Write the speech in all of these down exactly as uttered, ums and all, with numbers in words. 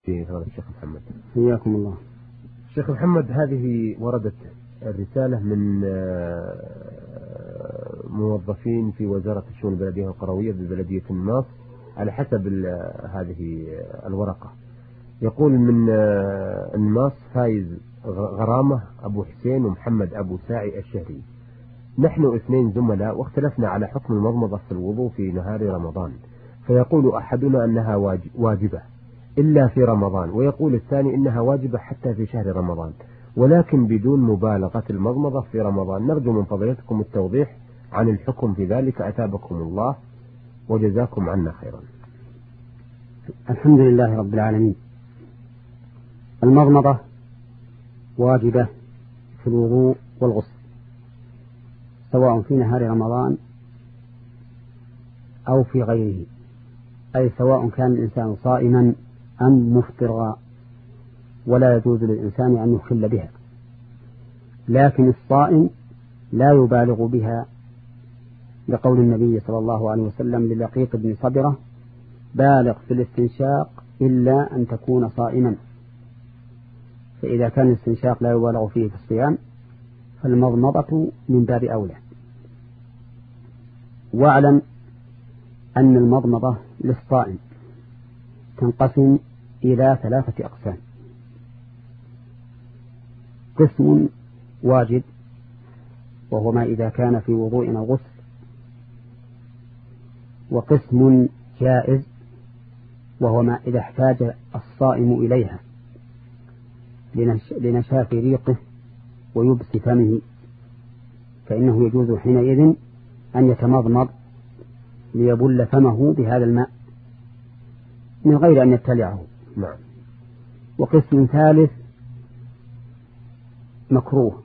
هذا الشيخ محمد. حياكم الله. الشيخ محمد، هذه وردت الرسالة من موظفين في وزارة الشؤون البلدية والقروية ببلدية الناص على حسب هذه الورقة. يقول من الناص فايز غرامة أبو حسين ومحمد أبو ساعي الشهري: نحن اثنين زملاء واختلفنا على حكم المضمضة في الوضوء في نهار رمضان، فيقول أحدنا أنها واجبة إلا في رمضان، ويقول الثاني إنها واجبة حتى في شهر رمضان، ولكن بدون مبالغة المضمضة في رمضان. نرجو من فضيلتكم التوضيح عن الحكم في ذلك، أتابكم الله وجزاكم عنا خيرا. الحمد لله رب العالمين. المضمضة واجبة في الوضوء والغسل، سواء في نهار رمضان أو في غيره، أي سواء كان الإنسان صائما أم مفطرا، ولا يجوز للإنسان أن يخل بها. لكن الصائم لا يبالغ بها، لقول النبي صلى الله عليه وسلم للقيط بن صبرة: بالغ في الاستنشاق إلا أن تكون صائما. فإذا كان الاستنشاق لا يبالغ فيه في الصيام فالمضمضة من باب أولى. واعلم أن المضمضة للصائم تنقسم إلى ثلاثة أقسام: قسم واجب وهو ما إذا كان في وضوء أو غسل، وقسم جائز وهو ما إذا احتاج الصائم إليها لنشاف ريقه ويبس فمه، فإنه يجوز حينئذ أن يتمضمض ليبل فمه بهذا الماء من غير أن يبتلعه. نعم. وقسم ثالث مكروه،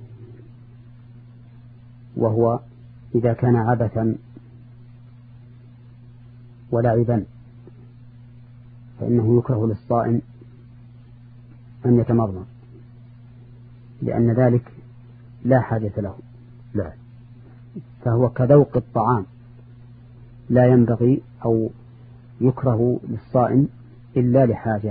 وهو إذا كان عبثا ولعبا، فإنه يكره للصائم أن يتمضمض، لأن ذلك لا حاجة له. نعم. فهو كذوق الطعام، لا ينبغي أو يكره للصائم إلا لحاجة.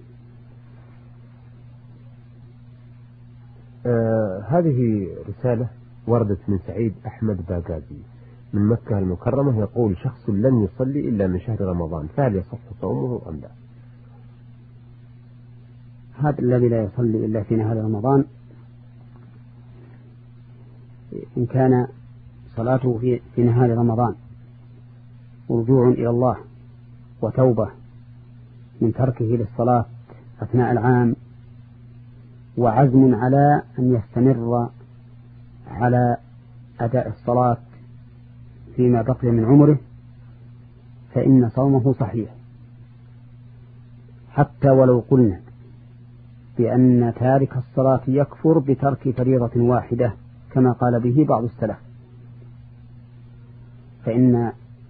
آه هذه رسالة وردت من سعيد أحمد باقازي من مكة المكرمة، يقول: شخص لن يصلي إلا من شهر رمضان، فهل يصح صومه أم لا؟ هذا الذي لا يصلي إلا في نهار رمضان، إن كان صلاته في, في نهار رمضان رجوع إلى الله وتوبة من تركه للصلاة أثناء العام، وعزم على أن يستمر على أداء الصلاة فيما بقي من عمره، فإن صومه صحيح، حتى ولو قلنا بأن تارك الصلاة يكفر بترك فريضة واحدة كما قال به بعض السلف، فإن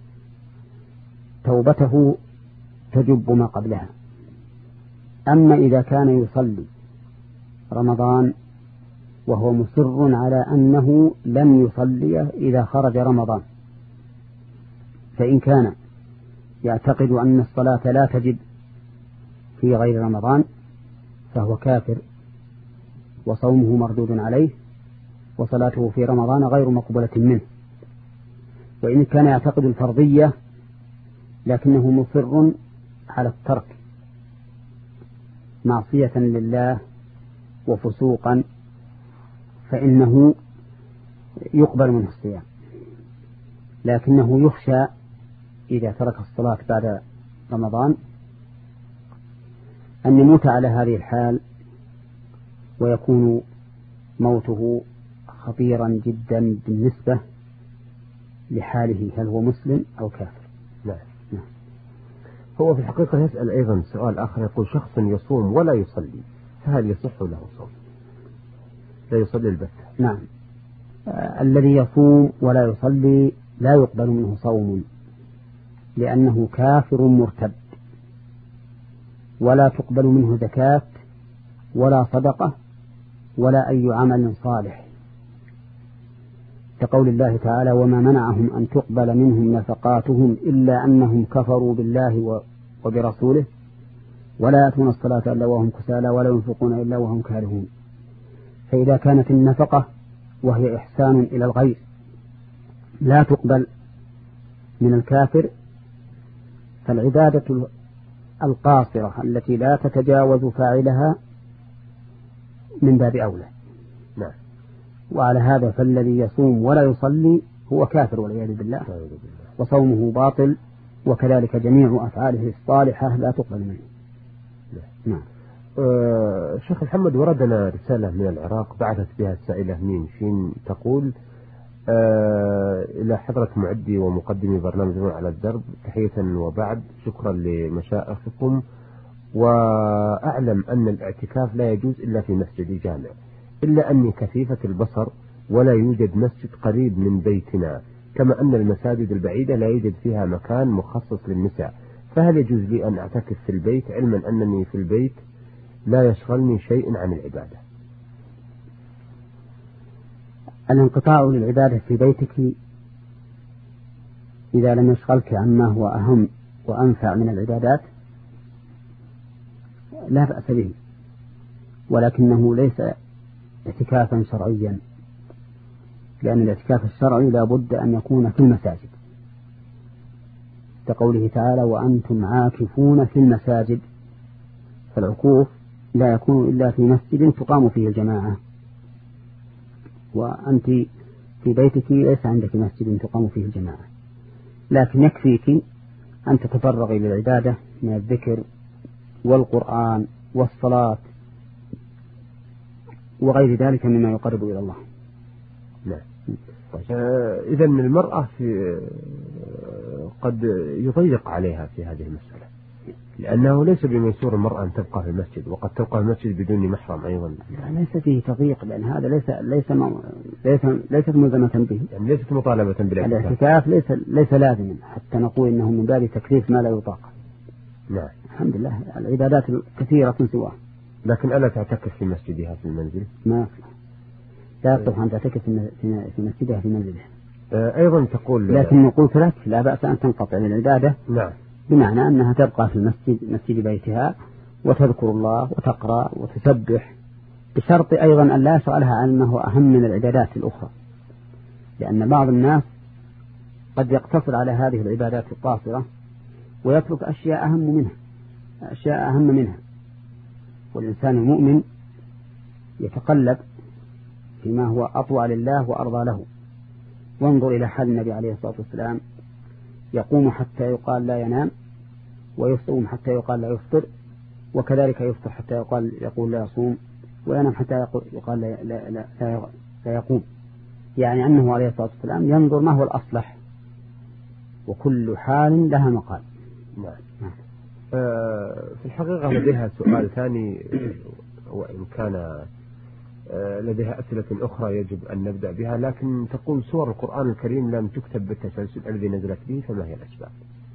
توبته تجب ما قبلها. أما إذا كان يصلي رمضان وهو مصر على أنه لم يصلي إذا خرج رمضان، فإن كان يعتقد أن الصلاة لا تجب في غير رمضان فهو كافر وصومه مردود عليه، وصلاته في رمضان غير مقبولة منه. وإن كان يعتقد الفرضية لكنه مصر على الترك معصية لله وفسوقا فإنه يقبل منه الصيام، لكنه يخشى إذا ترك الصلاة بعد رمضان أن يموت على هذه الحال، ويكون موته خطيرا جدا بالنسبة لحاله، هل هو مسلم أو كافر. لا. لا. هو في الحقيقة يسأل أيضا سؤال آخر، يقول: شخص يصوم ولا يصلي، فهل يصح له صوم؟ لا يصلي البتة. نعم. آه الذي يصوم ولا يصلي لا يقبل منه صوم، لأنه كافر مرتد، ولا تقبل منه زكاة ولا صدقة ولا أي عمل صالح، كقول الله تعالى: وما منعهم أن تقبل منهم نفقاتهم إلا أنهم كفروا بالله وبرسوله ولا يأتون الصلاة إلا وهم كسالى ولا ينفقون إلا وهم كارهون. فإذا كانت النفقة وهي إحسان إلى الغير لا تقبل من الكافر، فالعبادة القاصرة التي لا تتجاوز فاعلها من باب أولى. نعم. وعلى هذا فالذي يصوم ولا يصلي هو كافر والعياذ بالله، وصومه باطل، وكذلك جميع أفعاله الصالحة لا تقبل منه. نعم. أه شيخ محمد، وردنا رسالة من العراق بعثت بها السائلة ميم شين تقول: أه إلى حضرة معدي ومقدمي برنامج على الدرب، تحية وبعد، شكرا لمشايخكم، وأعلم أن الاعتكاف لا يجوز إلا في مسجد جامع، إلا أني كثيفة البصر ولا يوجد مسجد قريب من بيتنا، كما أن المساجد البعيدة لا يوجد فيها مكان مخصص للنساء، فهل يجوز لي أن أعتكف في البيت، علما أنني في البيت لا يشغلني شيء عن العبادة؟ الانقطاع للعبادة في بيتك إذا لم يشغلك عما هو أهم وأنفع من العبادات لا بأس به، ولكنه ليس اعتكافا شرعيا، لأن الاعتكاف الشرعي لا بد أن يكون في المساجد، كقوله تعالى: وأنتم عاكفون في المساجد. فالعكوف لا يكون إلا في مسجد تقام فيه الجماعة، وأنت في بيتك ليس عندك مسجد تقام فيه الجماعة، لكن يكفيك أن تتفرغي للعبادة من الذكر والقرآن والصلاة وغير ذلك مما يقرب إلى الله. نعم. آه إذا المرأة في قد يضيق عليها في هذه المسألة، لأنه ليس بميسور المرأة أن تبقى في المسجد، وقد تبقى في المسجد بدون محرم أيضا. ليس فيه تضييق، لأن هذا ليس ليس ليس ليست ملزمة به، يعني ليست مطالبة بالاعتكاف. الاعتكاف ليس ليس لازما حتى نقول إنه من باب تكليف ما لا يطاق. نعم. الحمد لله العبادات كثيرة سواء. لكن ألا تعتكف في مسجدها في المنزل؟ ما لا يصلح أن تعتكف في مسجدها في منزلها. أيضا تقول لكن نقول لك لا بأس أن تنقطع من العبادة. نعم. بمعنى أنها تبقى في المسجد مسجد بيتها وتذكر الله وتقرأ وتسبح، بشرط أيضا أن لا يشغلها عن ما هو أهم من العبادات الأخرى، لأن بعض الناس قد يقتصر على هذه العبادات القاصرة ويترك أشياء أهم منها أشياء أهم منها والإنسان المؤمن يتقلب فيما هو أطوع لله وأرضى له. وانظر إلى حال النبي عليه الصلاة والسلام، يقوم حتى يقال لا ينام، ويصوم حتى يقال لا يفطر، وكذلك يفطر حتى يقال يقول لا يصوم، وينام حتى يقال لا, لا, لا, لا, لا يقوم. يعني أنه عليه الصلاة والسلام ينظر ما هو الأصلح، وكل حال لها مقال. نعم. نعم. آه في الحقيقة لديها سؤال ثاني، وإن كان لديها أسئلة أخرى يجب أن نبدأ بها، لكن تقول: سور القرآن الكريم لم تكتب بالتسلسل الذي نزلت به، فما هي الأسباب؟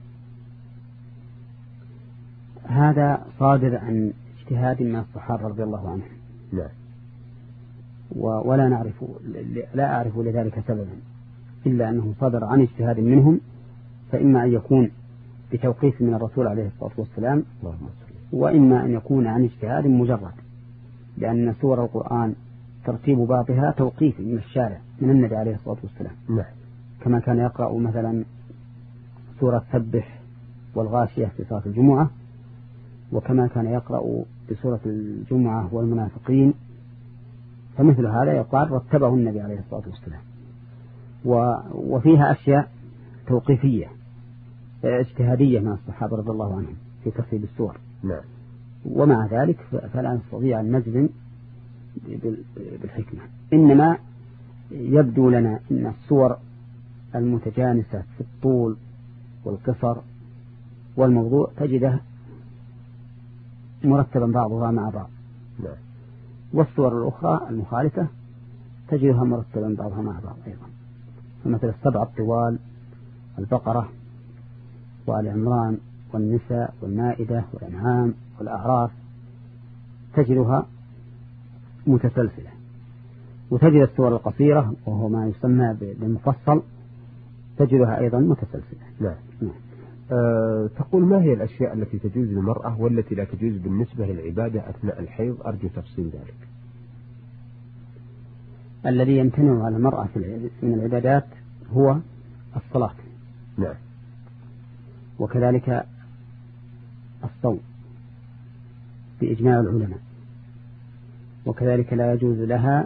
هذا صادر عن اجتهاد من الصحابة رضي الله عنهم. نعم. ولا نعرف لا أعرف لذلك سببا، إلا أنه صدر عن اجتهاد منهم، فإما أن يكون بتوقيف من الرسول عليه الصلاة والسلام، وإما أن يكون عن اجتهاد مجرد، لأن سور القرآن ترتيب بعضها توقيفي من الشارع من النبي عليه الصلاة والسلام. نعم. كما كان يقرأ مثلا سورة سبح والغاشية في صلاة الجمعة، وكما كان يقرأ بسورة الجمعة والمنافقين، فمثل هذا يقال رتبه النبي عليه الصلاة والسلام. وفيها أشياء توقيفية اجتهادية من الصحابة رضي الله عنهم في ترتيب السور. نعم. ومع ذلك فلا نستطيع أن نجزم بالحكمة، إنما يبدو لنا أن الصور المتجانسة في الطول والقصر والموضوع تجده مرتبا بعضها مع بعض. نعم. والصور الأخرى المخالفة تجدها مرتبا بعضها مع بعض أيضا، فمثل السبع الطوال: البقرة وآل عمران والنساء والمائدة والأنعام والأعراف، تجدها متسلسلة. وتجد السور القصيرة وهو ما يسمى بالمفصل تجدها أيضا متسلسلة. نعم. نعم. أه تقول ما هي الأشياء التي تجوز للمرأة والتي لا تجوز بالنسبة للعبادة أثناء الحيض؟ أرجو تفصيل ذلك. الذي يمتنع على المرأة من العبادات هو الصلاة. نعم. وكذلك الصوم بإجماع العلماء. وكذلك لا يجوز لها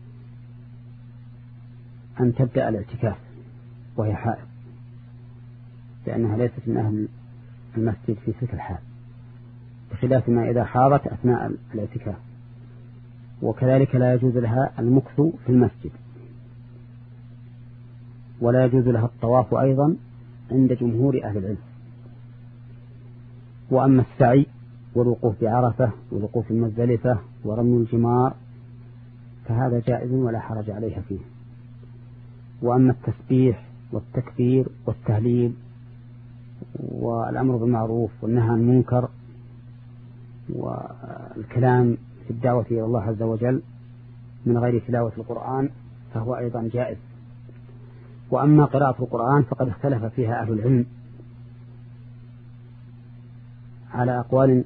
أن تبدأ الاعتكاف وهي حائض، لأنها ليست من أهل المسجد في تلك الحال، بخلاف ما إذا حاضت أثناء الاعتكاف. وكذلك لا يجوز لها المكث في المسجد، ولا يجوز لها الطواف أيضا عند جمهور أهل العلم. وأما السعي والوقوف بعرفة والوقوف المزدلفة ورمي الجمار فهذا جائز ولا حرج عليها فيه. وأما التسبيح والتكبير والتهليل والأمر بالمعروف والنهي عن المنكر والكلام في الدعوة إلى الله عز وجل من غير تلاوة القرآن فهو أيضا جائز. وأما قراءة القرآن فقد اختلف فيها أهل العلم على أقوال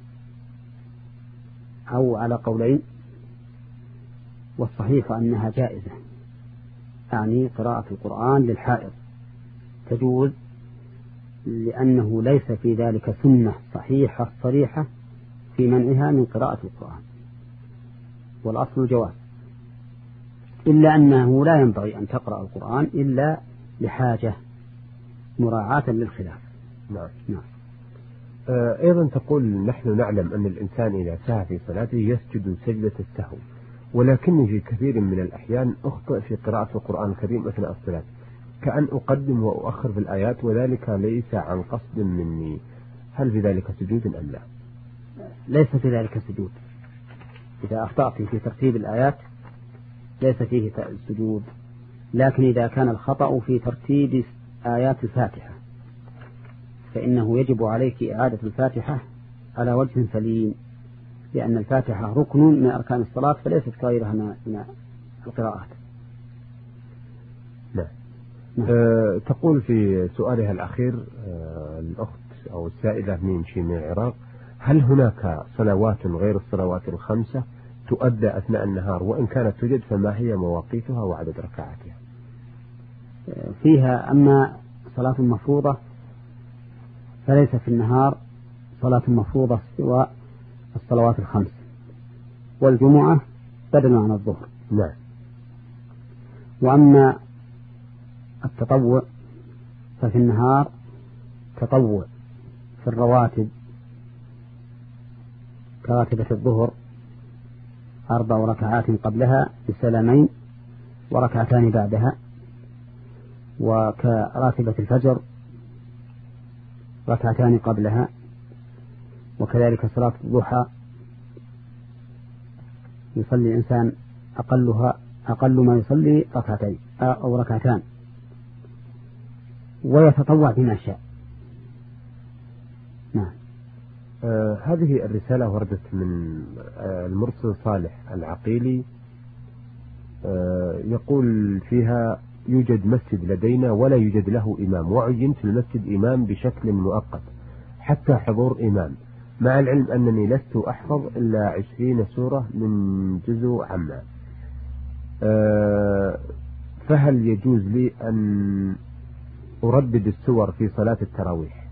أو على قولين، والصحيح أنها جائزة، يعني قراءة القرآن للحائض تجوز، لأنه ليس في ذلك سنة صحيحة صريحة في منعها من قراءة القرآن، والأصل الجواز، إلا أنه لا ينبغي أن تقرأ القرآن إلا لحاجة مراعاة للخلاف. نعم. نعم. أيضا تقول نحن نعلم أن الإنسان إذا سهى في صلاته يسجد سجدة السهو، ولكني في كثير من الأحيان أخطئ في قراءة القرآن الكريم أثناء الصلاة، كأن أقدم وأؤخر في الآيات وذلك ليس عن قصد مني، هل في ذلك سجود أم لا؟ ليس في ذلك سجود. إذا أخطأت في ترتيب الآيات ليس فيه سجود، لكن إذا كان الخطأ في ترتيب آيات الفاتحة فإنه يجب عليك إعادة الفاتحة على وجه سليم، لأن الفاتحة ركن من أركان الصلاة فليست غيرها من القراءات. نعم. أه تقول في سؤالها الأخير أه الأخت أو السائلة من شي من العراق: هل هناك صلوات غير الصلوات الخمسة تؤدى أثناء النهار، وإن كانت توجد فما هي مواقيتها وعدد ركعاتها؟ فيها أما صلاة مفروضة فليس في النهار صلاة مفروضة سوى الصلوات الخمس، والجمعة بدل عن الظهر. نعم. وأما التطوع ففي النهار تطوع في الرواتب كراتبة الظهر أربع ركعات قبلها بسلامين وركعتان بعدها، وكراتبة الفجر ركعتان قبلها، وكذلك صلاة الضحى يصلي الإنسان أقلها أقل ما يصلي ركعتين أو ركعتان، ويتطوع بما شاء. نعم. آه هذه الرسالة وردت من آه المرسل صالح العقيلي، آه يقول فيها: يوجد مسجد لدينا ولا يوجد له إمام، وعينت في المسجد إمام بشكل مؤقت حتى حضور إمام، مع العلم أنني لست أحفظ إلا عشرين سورة من جزء عامة، أه فهل يجوز لي أن أردد السور في صلاة التراويح؟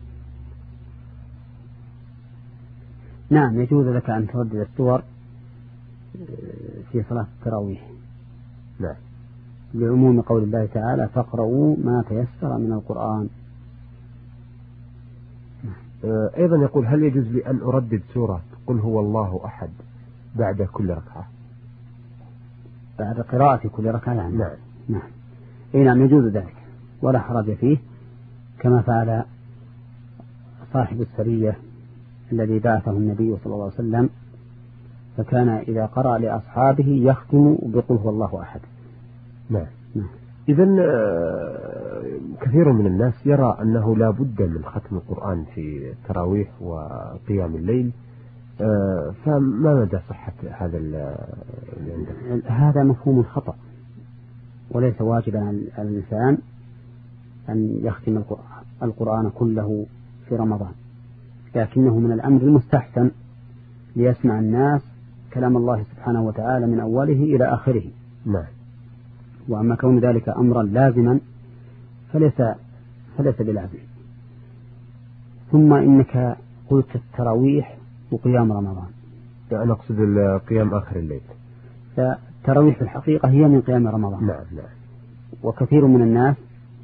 نعم، يجوز لك أن تردد السور في صلاة التراويح. نعم. لعموم قول الله تعالى: فاقرؤوا ما تيسر من القرآن. أيضا يقول: هل يجوز لي أن أردد سورة قل هو الله أحد بعد كل ركعة؟ بعد قراءة كل ركعة يعني. نعم. نعم. إيه نعم، يجوز ذلك ولا حرج فيه، كما فعل صاحب السرية الذي بعثه النبي صلى الله عليه وسلم، فكان إذا قرأ لأصحابه يختم بقل هو الله أحد. نعم. نعم. إذن كثير من الناس يرى أنه لا بد من ختم القرآن في التراويح وقيام الليل، فما مدى صحة هذا اللي عندك؟ هذا مفهوم خطأ، وليس واجبا على الإنسان أن يختم القرآن كله في رمضان، لكنه من الأمر المستحسن ليسمع الناس كلام الله سبحانه وتعالى من أوله إلى آخره. نعم. وأما كون ذلك أمرا لازما فليس فليس بلازم. ثم إنك قلت التراويح وقيام رمضان، أنا أقصد القيام آخر الليل. فالتراويح في الحقيقة هي من قيام رمضان. نعم نعم. وكثير من الناس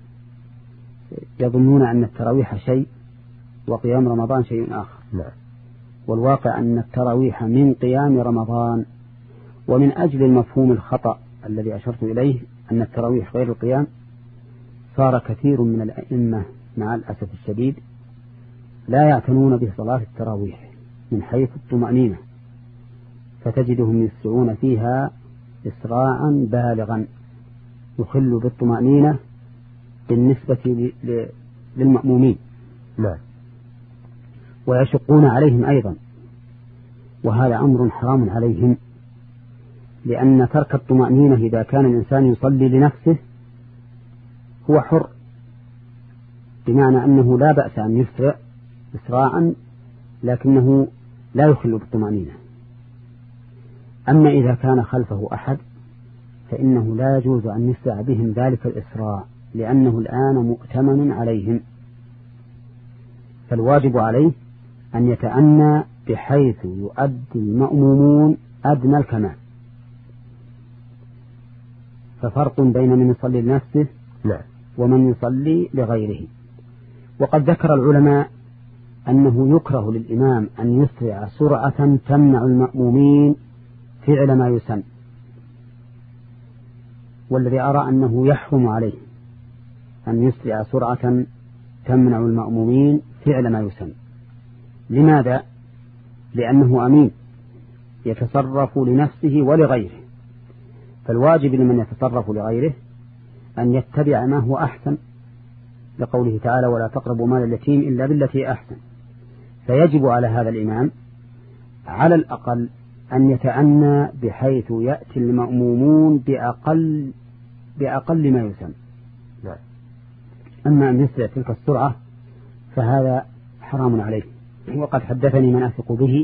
يظنون أن التراويح شيء وقيام رمضان شيء آخر. نعم. والواقع أن التراويح من قيام رمضان. ومن أجل المفهوم الخطأ الذي أشرت إليه أن التراويح غير القيام، صار كثير من الأئمة مع الأسف الشديد لا يعتنون بصلاة التراويح من حيث الطمأنينة، فتجدهم يسرعون فيها إسراعا بالغا يخل بالطمأنينة بالنسبة للمأمومين. نعم. ويشقون عليهم أيضا، وهذا أمر حرام عليهم، لأن ترك الطمأنينة إذا كان الإنسان يصلي لنفسه هو حر، بمعنى أنه لا بأس أن يسرع إسراعا لكنه لا يخل بالطمأنينة. أما إذا كان خلفه أحد فإنه لا يجوز أن يسرع بهم ذلك الإسراع، لأنه الآن مؤتمن عليهم. فالواجب عليه أن يتأنى بحيث يؤدي المأمومون أدنى الكمال. ففرق بين من يصلي لنفسه نعم. ومن يصلي لغيره. وقد ذكر العلماء أنه يكره للإمام أن يسرع سرعة تمنع المأمومين فعل ما يسن، والذي أرى أنه يحرم عليه أن يسرع سرعة تمنع المأمومين فعل ما يسن. لماذا؟ لأنه أمين يتصرف لنفسه ولغيره، فالواجب لمن يتصرف لغيره أن يتبع ما هو أحسن، لقوله تعالى ولا تقربوا مال اليتيم إلا بالتي أحسن. فيجب على هذا الإمام على الأقل أن يتأنى بحيث يأتي المأمومون بأقل بأقل ما يسن. نعم. أما أن يسرع تلك السرعة فهذا حرام عليه. وقد حدثني من أثق به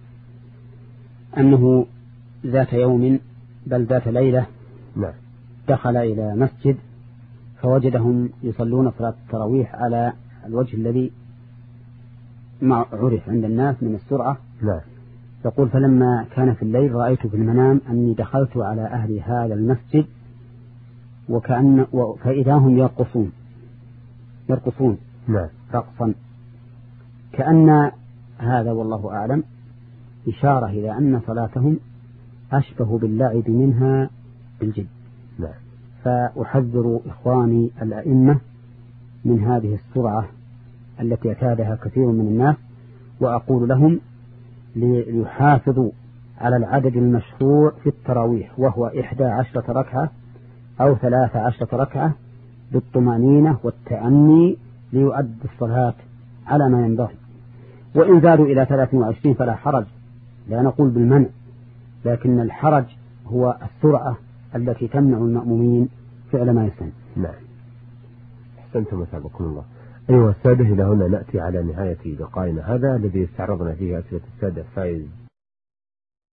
أنه ذات يوم بل ذات ليلة نعم. دخل إلى مسجد فوجدهم يصلون صلاة التراويح على الوجه الذي ما عرف عند الناس من السرعة. نعم. يقول فلما كان في الليل رأيت في المنام أني دخلت على أهل هذا المسجد وكأن فإذا هم يرقصون يرقصون نعم. رقصا، كأن هذا والله أعلم إشارة إلى أن صلاتهم أشبه باللعب منها بالجد. نعم. فأحذر إخواني الأئمة من هذه السرعة التي اعتادها كثير من الناس، وأقول لهم ليحافظوا على العدد المشروع في التراويح، وهو إحدى عشرة ركعة أو ثلاث عشرة ركعة بالطمأنينة والتأني ليؤدي الصلاة على ما ينبغي. وإن زادوا إلى ثلاث وعشرين فلا حرج، لا نقول بالمنع، لكن الحرج هو السرعة التي تمنع المأمومين فعل ما يسن. نعم. أحسنتم مثابكم الله. أيها السادة، إلى هنا نأتي على نهاية لقائنا هذا الذي استعرضنا فيه أسئلة السادة فايز